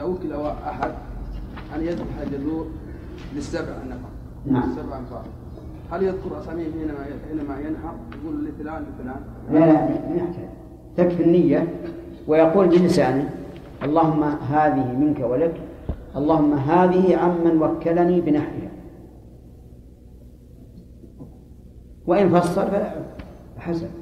إذا وكل أحد أن يذبح الجذور للسبع النفر. نعم. السبع أنفار. هل يذكر أساميهم حينما ينحر يقول لفلان لفلان؟ لا يحتاج، تكفي النية ويقول بلسانه اللهم هذه منك ولك، اللهم هذه عمن وكلني بنحرها. وإن فصل فلا حسن.